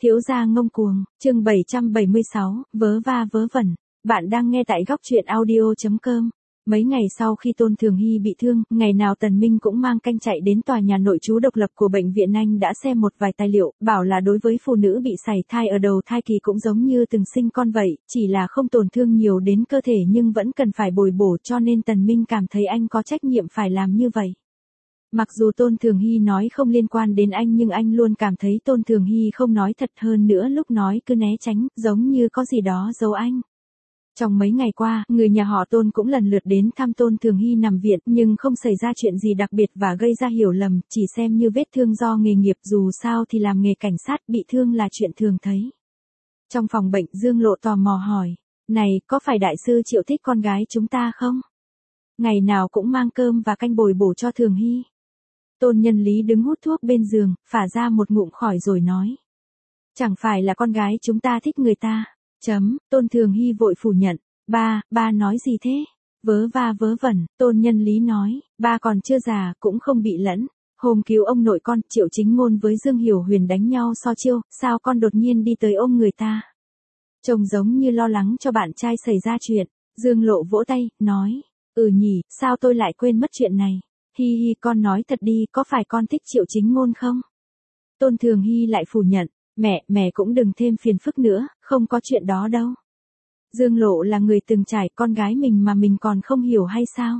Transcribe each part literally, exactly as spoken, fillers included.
Thiếu gia ngông cuồng, chương bảy trăm bảy mươi sáu, vớ va vớ vẩn. Bạn đang nghe tại góc truyện audio chấm com. Mấy ngày sau khi Tôn Thường Hy bị thương, ngày nào Tần Minh cũng mang canh chạy đến tòa nhà nội trú độc lập của bệnh viện Anh đã xem một vài tài liệu, bảo là đối với phụ nữ bị sảy thai ở đầu thai kỳ cũng giống như từng sinh con vậy, chỉ là không tổn thương nhiều đến cơ thể nhưng vẫn cần phải bồi bổ, cho nên Tần Minh cảm thấy anh có trách nhiệm phải làm như vậy. Mặc dù Tôn Thường Hy nói không liên quan đến anh nhưng anh luôn cảm thấy Tôn Thường Hy không nói thật, hơn nữa lúc nói cứ né tránh, giống như có gì đó giấu anh. Trong mấy ngày qua, người nhà họ Tôn cũng lần lượt đến thăm Tôn Thường Hy nằm viện, nhưng không xảy ra chuyện gì đặc biệt và gây ra hiểu lầm, chỉ xem như vết thương do nghề nghiệp, dù sao thì làm nghề cảnh sát bị thương là chuyện thường thấy. Trong phòng bệnh, Dương Lộ tò mò hỏi, này, có phải đại sư Triệu thích con gái chúng ta không? Ngày nào cũng mang cơm và canh bồi bổ cho Thường Hy. Tôn Nhân Lý đứng hút thuốc bên giường, phả ra một ngụm khỏi rồi nói. Chẳng phải là con gái chúng ta thích người ta. Chấm, Tôn Thường Hy vội phủ nhận. Ba, ba nói gì thế? Vớ va vớ vẩn, Tôn Nhân Lý nói, ba còn chưa già, cũng không bị lẫn. Hôm cứu ông nội con, Triệu Chính Ngôn với Dương Hiểu Huyền đánh nhau so chiêu, sao con đột nhiên đi tới ôm người ta? Trông giống như lo lắng cho bạn trai xảy ra chuyện. Dương Lộ vỗ tay, nói, ừ nhỉ, sao tôi lại quên mất chuyện này? Hi hi, con nói thật đi, có phải con thích Triệu Chính Ngôn không? Tôn Thường Hy lại phủ nhận, mẹ, mẹ cũng đừng thêm phiền phức nữa, không có chuyện đó đâu. Dương Lộ là người từng trải, con gái mình mà mình còn không hiểu hay sao?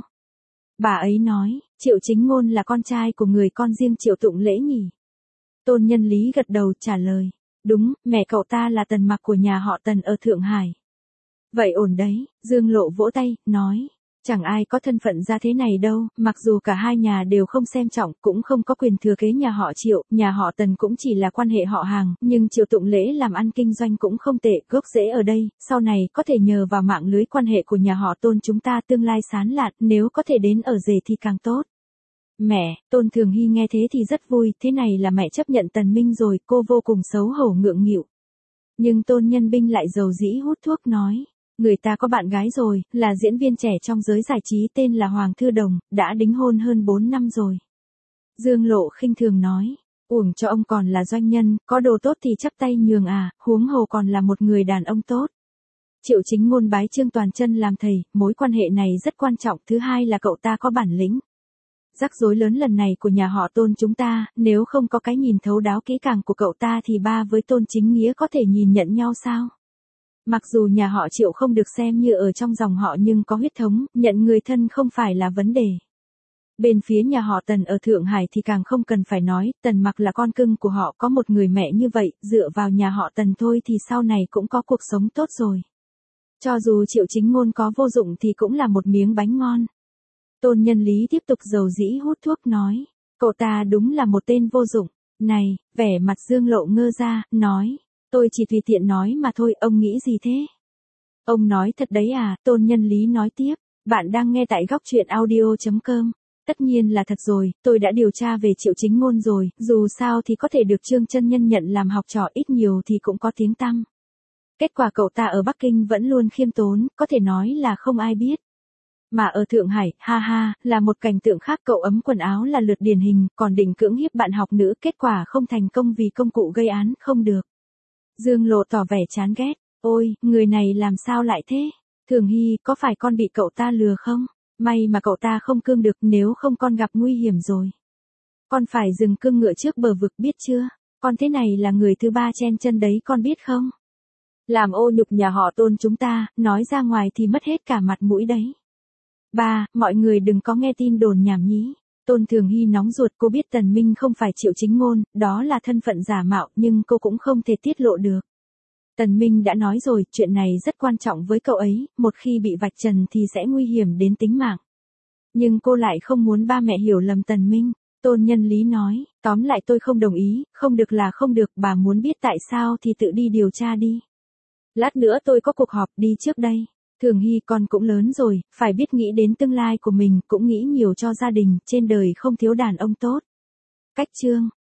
Bà ấy nói, Triệu Chính Ngôn là con trai của người con riêng Triệu Tụng Lễ nhỉ? Tôn Nhân Lý gật đầu trả lời, đúng, mẹ cậu ta là Tần Mặc của nhà họ Tần ở Thượng Hải. Vậy ổn đấy, Dương Lộ vỗ tay, nói. Chẳng ai có thân phận ra thế này đâu, mặc dù cả hai nhà đều không xem trọng, cũng không có quyền thừa kế nhà họ Triệu, nhà họ Tần cũng chỉ là quan hệ họ hàng, nhưng Triệu Tụng Lễ làm ăn kinh doanh cũng không tệ, gốc rễ ở đây, sau này có thể nhờ vào mạng lưới quan hệ của nhà họ Tôn chúng ta tương lai sáng lạn, nếu có thể đến ở rể thì càng tốt. Mẹ, Tôn Thường Hy nghe thế thì rất vui, thế này là mẹ chấp nhận Tần Minh rồi, cô vô cùng xấu hổ ngượng nghịu. Nhưng Tôn Nhân Binh lại dầu dĩ hút thuốc nói. Người ta có bạn gái rồi, là diễn viên trẻ trong giới giải trí tên là Hoàng Thư Đồng, đã đính hôn hơn bốn năm rồi. Dương Lộ khinh thường nói, uổng cho ông còn là doanh nhân, có đồ tốt thì chắp tay nhường à, huống hồ còn là một người đàn ông tốt. Triệu Chính Ngôn bái Trương Toàn Chân làm thầy, mối quan hệ này rất quan trọng, thứ hai là cậu ta có bản lĩnh. Rắc rối lớn lần này của nhà họ Tôn chúng ta, nếu không có cái nhìn thấu đáo kỹ càng của cậu ta thì ba với Tôn Chính Nghĩa có thể nhìn nhận nhau sao? Mặc dù nhà họ Triệu không được xem như ở trong dòng họ nhưng có huyết thống, nhận người thân không phải là vấn đề. Bên phía nhà họ Tần ở Thượng Hải thì càng không cần phải nói, Tần Mặc là con cưng của họ, có một người mẹ như vậy, dựa vào nhà họ Tần thôi thì sau này cũng có cuộc sống tốt rồi. Cho dù Triệu Chính Ngôn có vô dụng thì cũng là một miếng bánh ngon. Tôn Nhân Lý tiếp tục dầu dĩ hút thuốc nói, cậu ta đúng là một tên vô dụng. Này, vẻ mặt Dương Lộ ngơ ra, nói. Tôi chỉ tùy tiện nói mà thôi, ông nghĩ gì thế? Ông nói thật đấy à, Tôn Nhân Lý nói tiếp, bạn đang nghe tại góc truyện audio chấm com. Tất nhiên là thật rồi, tôi đã điều tra về Triệu Chính Ngôn rồi, dù sao thì có thể được Trương Chân Nhân nhận làm học trò, ít nhiều thì cũng có tiếng tăm. Kết quả cậu ta ở Bắc Kinh vẫn luôn khiêm tốn, có thể nói là không ai biết. Mà ở Thượng Hải, ha ha, là một cảnh tượng khác, cậu ấm quần áo là lượt điển hình, còn định cưỡng hiếp bạn học nữ, kết quả không thành công vì công cụ gây án, không được. Dương Lộ tỏ vẻ chán ghét, ôi, người này làm sao lại thế? Thường Hy, có phải con bị cậu ta lừa không? May mà cậu ta không cương được, nếu không con gặp nguy hiểm rồi. Con phải dừng cương ngựa trước bờ vực biết chưa? Con thế này là người thứ ba chen chân đấy, con biết không? Làm ô nhục nhà họ Tôn chúng ta, nói ra ngoài thì mất hết cả mặt mũi đấy. Ba, mọi người đừng có nghe tin đồn nhảm nhí. Tôn Thường Hy nóng ruột, cô biết Tần Minh không phải Triệu Chính Ngôn, đó là thân phận giả mạo, nhưng cô cũng không thể tiết lộ được. Tần Minh đã nói rồi, chuyện này rất quan trọng với cậu ấy, một khi bị vạch trần thì sẽ nguy hiểm đến tính mạng. Nhưng cô lại không muốn ba mẹ hiểu lầm Tần Minh. Tôn Nhân Lý nói, tóm lại tôi không đồng ý, không được là không được, bà muốn biết tại sao thì tự đi điều tra đi. Lát nữa tôi có cuộc họp, đi trước đây. Thường Hy, con cũng lớn rồi, phải biết nghĩ đến tương lai của mình, cũng nghĩ nhiều cho gia đình, trên đời không thiếu đàn ông tốt. Cách chương